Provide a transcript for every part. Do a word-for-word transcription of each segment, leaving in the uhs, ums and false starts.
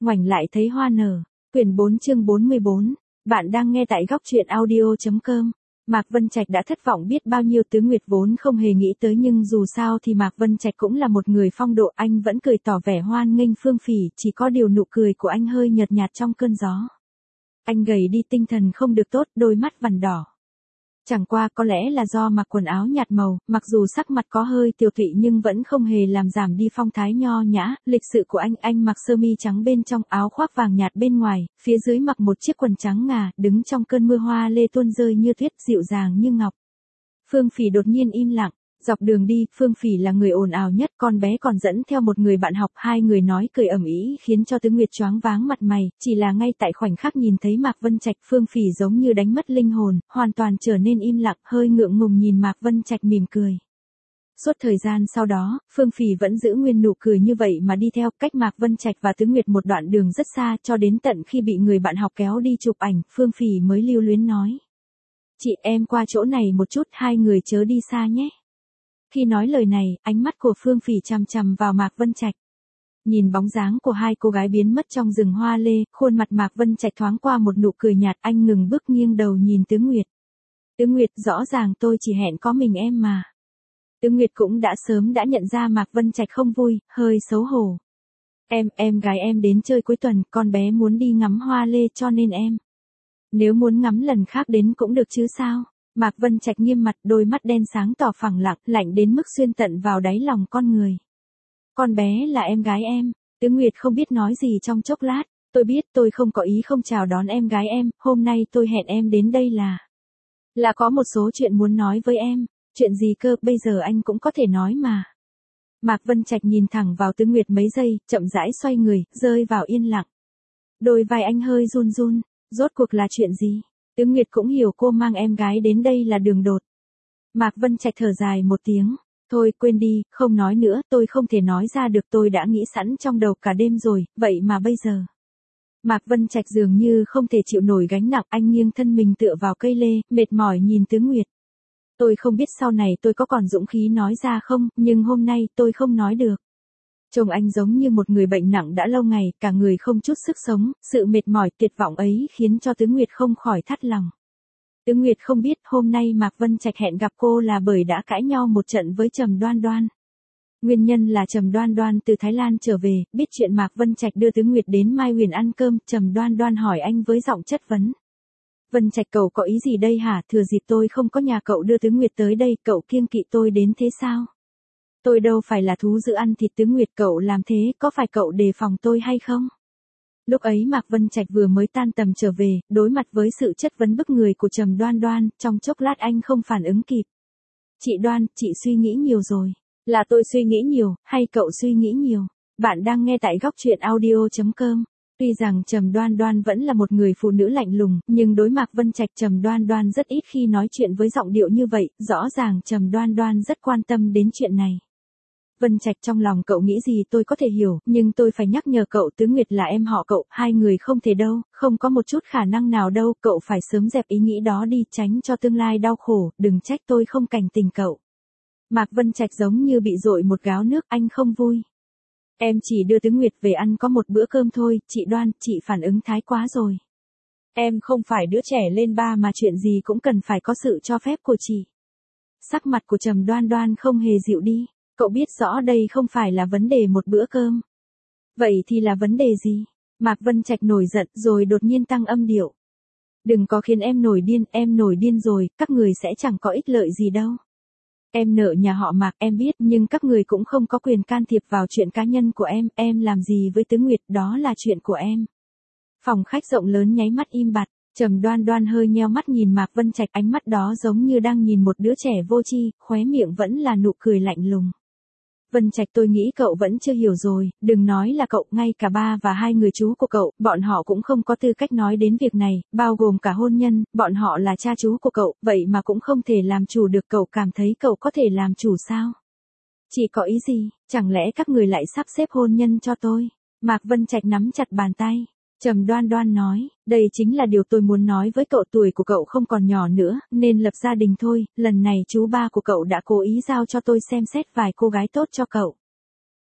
ngoảnh lại thấy hoa nở. Quyển bốn chương bốn mươi bốn. Bạn đang nghe tại góc truyện audio chấm com. Mạc Vân Trạch đã thất vọng biết bao nhiêu, Tứ Nguyệt vốn không hề nghĩ tới, nhưng dù sao thì Mạc Vân Trạch cũng là một người phong độ, anh vẫn cười tỏ vẻ hoan nghênh Phương Phỉ, chỉ có điều nụ cười của anh hơi nhợt nhạt trong cơn gió. Anh gầy đi, tinh thần không được tốt, đôi mắt vằn đỏ. Chẳng qua có lẽ là do mặc quần áo nhạt màu, mặc dù sắc mặt có hơi tiều tụy nhưng vẫn không hề làm giảm đi phong thái nho nhã, lịch sự của anh. Anh mặc sơ mi trắng bên trong, áo khoác vàng nhạt bên ngoài, phía dưới mặc một chiếc quần trắng ngà, đứng trong cơn mưa hoa lê tuôn rơi như tuyết, dịu dàng như ngọc. Phương Phỉ đột nhiên im lặng. Dọc đường đi, Phương Phỉ là người ồn ào nhất, con bé còn dẫn theo một người bạn học, hai người nói cười ầm ĩ khiến cho Tứ Nguyệt choáng váng mặt mày, chỉ là ngay tại khoảnh khắc nhìn thấy Mạc Vân Trạch, Phương Phỉ giống như đánh mất linh hồn, hoàn toàn trở nên im lặng, hơi ngượng ngùng nhìn Mạc Vân Trạch mỉm cười. Suốt thời gian sau đó, Phương Phỉ vẫn giữ nguyên nụ cười như vậy mà đi theo, cách Mạc Vân Trạch và Tứ Nguyệt một đoạn đường rất xa, cho đến tận khi bị người bạn học kéo đi chụp ảnh, Phương Phỉ mới lưu luyến nói: "Chị, em qua chỗ này một chút, hai người chớ đi xa nhé." Khi nói lời này, ánh mắt của Phương Phỉ chằm chằm vào Mạc Vân Trạch. Nhìn bóng dáng của hai cô gái biến mất trong rừng hoa lê, khuôn mặt Mạc Vân Trạch thoáng qua một nụ cười nhạt, anh ngừng bước nghiêng đầu nhìn Tứ Nguyệt. "Tứ Nguyệt, rõ ràng tôi chỉ hẹn có mình em mà." Tứ Nguyệt cũng đã sớm đã nhận ra Mạc Vân Trạch không vui, hơi xấu hổ. Em, em gái em đến chơi cuối tuần, con bé muốn đi ngắm hoa lê cho nên em. Nếu muốn ngắm lần khác đến cũng được chứ sao?" Mạc Vân Trạch nghiêm mặt, đôi mắt đen sáng tỏ phẳng lặng, lạnh đến mức xuyên tận vào đáy lòng con người. "Con bé là em gái em." Tứ Nguyệt không biết nói gì trong chốc lát. "Tôi biết, tôi không có ý không chào đón em gái em, hôm nay tôi hẹn em đến đây là... Là có một số chuyện muốn nói với em." "Chuyện gì cơ, bây giờ anh cũng có thể nói mà." Mạc Vân Trạch nhìn thẳng vào Tứ Nguyệt mấy giây, chậm rãi xoay người, rơi vào yên lặng. Đôi vai anh hơi run run, rốt cuộc là chuyện gì? Tứ Nguyệt cũng hiểu cô mang em gái đến đây là đường đột. Mạc Vân Trạch thở dài một tiếng. "Thôi quên đi, không nói nữa, tôi không thể nói ra được, tôi đã nghĩ sẵn trong đầu cả đêm rồi, vậy mà bây giờ." Mạc Vân Trạch dường như không thể chịu nổi gánh nặng, anh nghiêng thân mình tựa vào cây lê, mệt mỏi nhìn Tứ Nguyệt. "Tôi không biết sau này tôi có còn dũng khí nói ra không, nhưng hôm nay tôi không nói được." Trông anh giống như một người bệnh nặng đã lâu ngày, cả người không chút sức sống, sự mệt mỏi tuyệt vọng ấy khiến cho Tứ Nguyệt không khỏi thắt lòng. Tứ Nguyệt không biết hôm nay Mạc Vân Trạch hẹn gặp cô là bởi đã cãi nhau một trận với Trầm Đoan Đoan. Nguyên nhân là Trầm Đoan Đoan từ Thái Lan trở về, biết chuyện Mạc Vân Trạch đưa Tứ Nguyệt đến Mai Huyền ăn cơm, Trầm Đoan Đoan hỏi anh với giọng chất vấn. "Vân Trạch, cậu có ý gì đây hả? Thừa dịp tôi không có nhà cậu đưa Tứ Nguyệt tới đây, cậu kiêng kỵ tôi đến thế sao?" "Tôi đâu phải là thú dữ ăn thịt Tứ Nguyệt, cậu làm thế có phải cậu đề phòng tôi hay không?" Lúc ấy Mạc Vân Trạch vừa mới tan tầm trở về, đối mặt với sự chất vấn bức người của Trầm Đoan Đoan, trong chốc lát anh không phản ứng kịp. "Chị Đoan, chị suy nghĩ nhiều rồi." "Là tôi suy nghĩ nhiều, hay cậu suy nghĩ nhiều?" Bạn đang nghe tại góc truyện audio chấm com. Tuy rằng Trầm Đoan Đoan vẫn là một người phụ nữ lạnh lùng, nhưng đối Mạc Vân Trạch, Trầm Đoan Đoan rất ít khi nói chuyện với giọng điệu như vậy, rõ ràng Trầm Đoan Đoan rất quan tâm đến chuyện này. "Vân Trạch, trong lòng cậu nghĩ gì tôi có thể hiểu, nhưng tôi phải nhắc nhở cậu, Tứ Nguyệt là em họ cậu, hai người không thể đâu, không có một chút khả năng nào đâu, cậu phải sớm dẹp ý nghĩ đó đi, tránh cho tương lai đau khổ, đừng trách tôi không cảnh tình cậu." Mạc Vân Trạch giống như bị dội một gáo nước, anh không vui. "Em chỉ đưa Tứ Nguyệt về ăn có một bữa cơm thôi, chị Đoan, chị phản ứng thái quá rồi. Em không phải đứa trẻ lên ba mà chuyện gì cũng cần phải có sự cho phép của chị." Sắc mặt của Trầm Đoan Đoan không hề dịu đi. "Cậu biết rõ đây không phải là vấn đề một bữa cơm." "Vậy thì là vấn đề gì?" Mạc Vân Trạch nổi giận rồi đột nhiên tăng âm điệu. "Đừng có khiến em nổi điên, em nổi điên rồi, các người sẽ chẳng có ích lợi gì đâu. Em nợ nhà họ Mạc em biết, nhưng các người cũng không có quyền can thiệp vào chuyện cá nhân của em, em làm gì với Tứ Nguyệt đó là chuyện của em." Phòng khách rộng lớn nháy mắt im bặt, Trầm Đoan Đoan hơi nheo mắt nhìn Mạc Vân Trạch, ánh mắt đó giống như đang nhìn một đứa trẻ vô tri, khóe miệng vẫn là nụ cười lạnh lùng. "Vân Trạch, tôi nghĩ cậu vẫn chưa hiểu rồi, đừng nói là cậu, ngay cả ba và hai người chú của cậu, bọn họ cũng không có tư cách nói đến việc này, bao gồm cả hôn nhân, bọn họ là cha chú của cậu, vậy mà cũng không thể làm chủ được, cậu cảm thấy cậu có thể làm chủ sao?" "Chị có ý gì, chẳng lẽ các người lại sắp xếp hôn nhân cho tôi?" Mạc Vân Trạch nắm chặt bàn tay. Trầm Đoan Đoan nói, "Đây chính là điều tôi muốn nói với cậu, tuổi của cậu không còn nhỏ nữa, nên lập gia đình thôi, lần này chú ba của cậu đã cố ý giao cho tôi xem xét vài cô gái tốt cho cậu."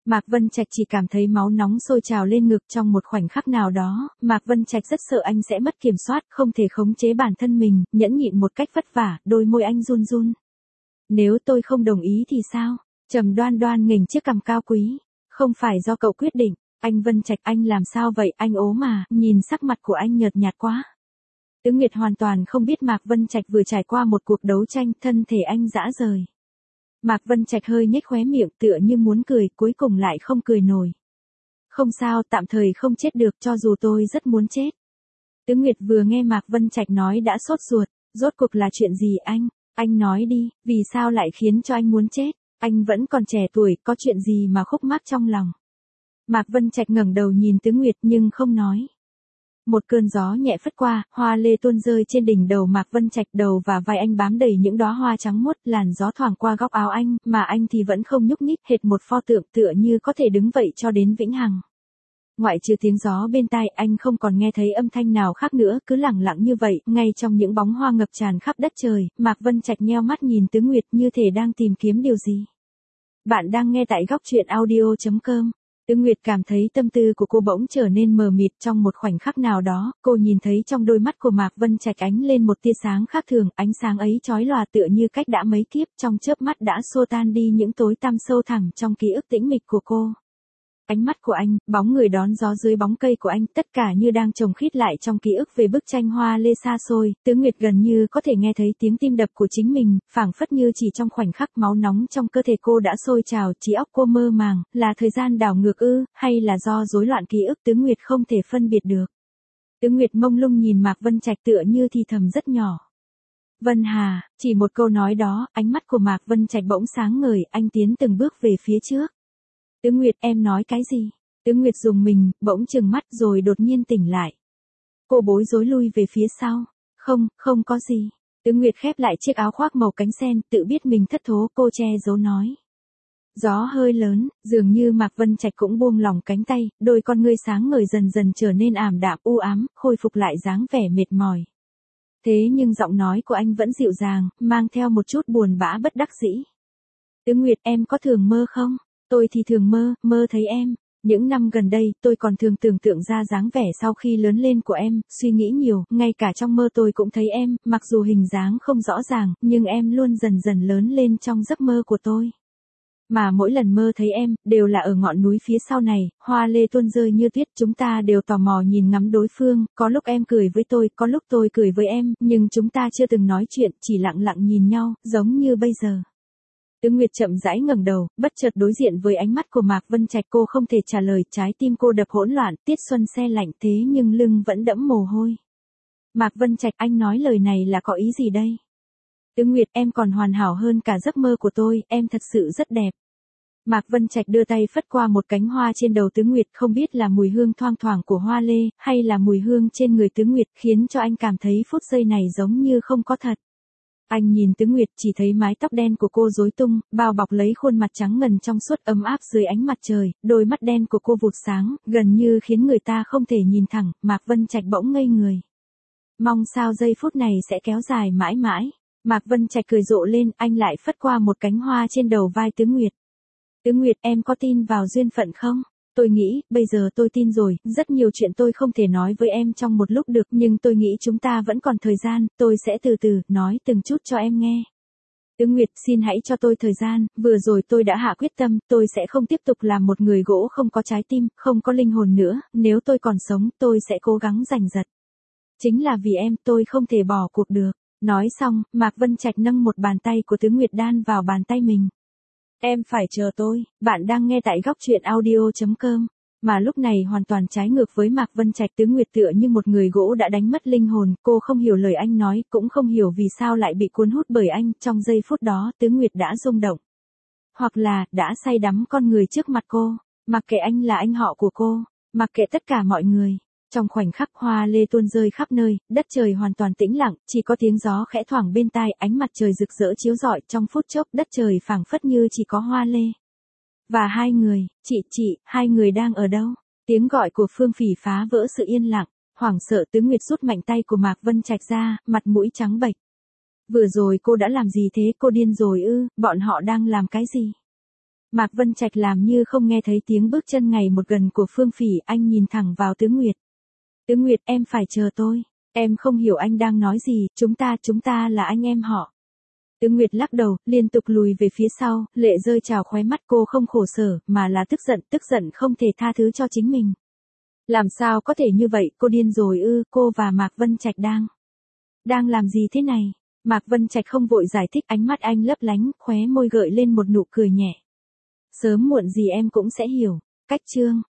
Mạc Vân Trạch chỉ cảm thấy máu nóng sôi trào lên ngực trong một khoảnh khắc nào đó, Mạc Vân Trạch rất sợ anh sẽ mất kiểm soát, không thể khống chế bản thân mình, nhẫn nhịn một cách vất vả, đôi môi anh run run. Nếu tôi không đồng ý thì sao? Trầm Đoan Đoan nghềnh chiếc cằm cao quý. Không phải do cậu quyết định, anh Vân Trạch anh làm sao vậy, anh ốm mà, nhìn sắc mặt của anh nhợt nhạt quá. Tứ Nguyệt hoàn toàn không biết Mạc Vân Trạch vừa trải qua một cuộc đấu tranh, thân thể anh rã rời. Mạc Vân Trạch hơi nhếch khóe miệng tựa như muốn cười, cuối cùng lại không cười nổi. Không sao, tạm thời không chết được, cho dù tôi rất muốn chết. Tứ Nguyệt vừa nghe Mạc Vân Trạch nói đã sốt ruột, rốt cuộc là chuyện gì anh? Anh nói đi, vì sao lại khiến cho anh muốn chết? Anh vẫn còn trẻ tuổi, có chuyện gì mà khúc mắc trong lòng? Mạc Vân Trạch ngẩng đầu nhìn Tứ Nguyệt nhưng không nói. Một cơn gió nhẹ phất qua, hoa lê tuôn rơi trên đỉnh đầu Mạc Vân Trạch, đầu và vai anh bám đầy những đóa hoa trắng muốt, làn gió thoảng qua góc áo anh, mà anh thì vẫn không nhúc nhích, hệt một pho tượng tựa như có thể đứng vậy cho đến vĩnh hằng. Ngoại trừ tiếng gió bên tai, anh không còn nghe thấy âm thanh nào khác nữa, cứ lặng lặng như vậy, ngay trong những bóng hoa ngập tràn khắp đất trời, Mạc Vân Trạch nheo mắt nhìn Tứ Nguyệt như thể đang tìm kiếm điều gì. Bạn đang nghe tại góc truyện audio chấm com. Tứ Nguyệt cảm thấy tâm tư của cô bỗng trở nên mờ mịt, trong một khoảnh khắc nào đó, cô nhìn thấy trong đôi mắt của Mạc Vân Trạch ánh lên một tia sáng khác thường, ánh sáng ấy chói lòa tựa như cách đã mấy kiếp, trong chớp mắt đã xua tan đi những tối tăm sâu thẳm trong ký ức tĩnh mịch của cô. Ánh mắt của anh, bóng người đón gió dưới bóng cây của anh, tất cả như đang chồng khít lại trong ký ức về bức tranh hoa lê xa xôi. Tứ Nguyệt gần như có thể nghe thấy tiếng tim đập của chính mình, phảng phất như chỉ trong khoảnh khắc máu nóng trong cơ thể cô đã sôi trào, trí óc cô mơ màng, là thời gian đảo ngược ư, hay là do rối loạn ký ức, Tứ Nguyệt không thể phân biệt được. Tứ Nguyệt mông lung nhìn Mạc Vân Trạch tựa như thì thầm rất nhỏ. Vân Hà, chỉ một câu nói đó, ánh mắt của Mạc Vân Trạch bỗng sáng ngời, anh tiến từng bước về phía trước. Tứ Nguyệt, em nói cái gì? Tứ Nguyệt dùng mình, bỗng trừng mắt rồi đột nhiên tỉnh lại. Cô bối rối lui về phía sau. Không, không có gì. Tứ Nguyệt khép lại chiếc áo khoác màu cánh sen, tự biết mình thất thố, cô che giấu nói. Gió hơi lớn, dường như Mạc Vân Trạch cũng buông lỏng cánh tay, đôi con ngươi sáng ngời dần dần trở nên ảm đạm u ám, khôi phục lại dáng vẻ mệt mỏi. Thế nhưng giọng nói của anh vẫn dịu dàng, mang theo một chút buồn bã bất đắc dĩ. Tứ Nguyệt, em có thường mơ không? Tôi thì thường mơ, mơ thấy em. Những năm gần đây, tôi còn thường tưởng tượng ra dáng vẻ sau khi lớn lên của em, suy nghĩ nhiều, ngay cả trong mơ tôi cũng thấy em, mặc dù hình dáng không rõ ràng, nhưng em luôn dần dần lớn lên trong giấc mơ của tôi. Mà mỗi lần mơ thấy em, đều là ở ngọn núi phía sau này, hoa lê tuôn rơi như tuyết, chúng ta đều tò mò nhìn ngắm đối phương, có lúc em cười với tôi, có lúc tôi cười với em, nhưng chúng ta chưa từng nói chuyện, chỉ lặng lặng nhìn nhau, giống như bây giờ. Tứ Nguyệt chậm rãi ngẩng đầu, bất chợt đối diện với ánh mắt của Mạc Vân Trạch, cô không thể trả lời, trái tim cô đập hỗn loạn, tiết xuân se lạnh thế nhưng lưng vẫn đẫm mồ hôi. Mạc Vân Trạch, anh nói lời này là có ý gì đây? Tứ Nguyệt, em còn hoàn hảo hơn cả giấc mơ của tôi, em thật sự rất đẹp. Mạc Vân Trạch đưa tay phất qua một cánh hoa trên đầu Tứ Nguyệt, không biết là mùi hương thoang thoảng của hoa lê, hay là mùi hương trên người Tứ Nguyệt, khiến cho anh cảm thấy phút giây này giống như không có thật. Anh nhìn Tứ Nguyệt, chỉ thấy mái tóc đen của cô rối tung, bao bọc lấy khuôn mặt trắng ngần trong suốt ấm áp dưới ánh mặt trời, đôi mắt đen của cô vụt sáng, gần như khiến người ta không thể nhìn thẳng, Mạc Vân Trạch bỗng ngây người. Mong sao giây phút này sẽ kéo dài mãi mãi. Mạc Vân Trạch cười rộ lên, anh lại phất qua một cánh hoa trên đầu vai Tứ Nguyệt. Tứ Nguyệt, em có tin vào duyên phận không? Tôi nghĩ, bây giờ tôi tin rồi, rất nhiều chuyện tôi không thể nói với em trong một lúc được, nhưng tôi nghĩ chúng ta vẫn còn thời gian, tôi sẽ từ từ, nói từng chút cho em nghe. Tứ Nguyệt, xin hãy cho tôi thời gian, vừa rồi tôi đã hạ quyết tâm, tôi sẽ không tiếp tục làm một người gỗ không có trái tim, không có linh hồn nữa, nếu tôi còn sống, tôi sẽ cố gắng giành giật. Chính là vì em, tôi không thể bỏ cuộc được. Nói xong, Mạc Vân Trạch nâng một bàn tay của Tứ Nguyệt đan vào bàn tay mình. Em phải chờ tôi, bạn đang nghe tại góc truyện audio chấm com. Mà lúc này hoàn toàn trái ngược với Mạc Vân Trạch, Tứ Nguyệt tựa như một người gỗ đã đánh mất linh hồn, cô không hiểu lời anh nói, cũng không hiểu vì sao lại bị cuốn hút bởi anh, trong giây phút đó Tứ Nguyệt đã rung động. Hoặc là, đã say đắm con người trước mặt cô, mặc kệ anh là anh họ của cô, mặc kệ tất cả mọi người. Trong khoảnh khắc hoa lê tuôn rơi khắp nơi, đất trời hoàn toàn tĩnh lặng, chỉ có tiếng gió khẽ thoảng bên tai, ánh mặt trời rực rỡ chiếu rọi, trong phút chốc đất trời phảng phất như chỉ có hoa lê. Và hai người, chị, chị, hai người đang ở đâu? Tiếng gọi của Phương Phỉ phá vỡ sự yên lặng, hoảng sợ Tứ Nguyệt rút mạnh tay của Mạc Vân Trạch ra, mặt mũi trắng bệch. Vừa rồi cô đã làm gì thế, cô điên rồi ư, bọn họ đang làm cái gì? Mạc Vân Trạch làm như không nghe thấy tiếng bước chân ngày một gần của Phương Phỉ, anh nhìn thẳng vào Tứ Nguyệt. Tứ Nguyệt, em phải chờ tôi. Em không hiểu anh đang nói gì, chúng ta, chúng ta là anh em họ. Tứ Nguyệt lắc đầu, liên tục lùi về phía sau, lệ rơi trào khóe mắt, cô không khổ sở, mà là tức giận, tức giận không thể tha thứ cho chính mình. Làm sao có thể như vậy, cô điên rồi ư, cô và Mạc Vân Trạch đang... Đang làm gì thế này? Mạc Vân Trạch không vội giải thích, ánh mắt anh lấp lánh, khóe môi gợi lên một nụ cười nhẹ. Sớm muộn gì em cũng sẽ hiểu. Cách chương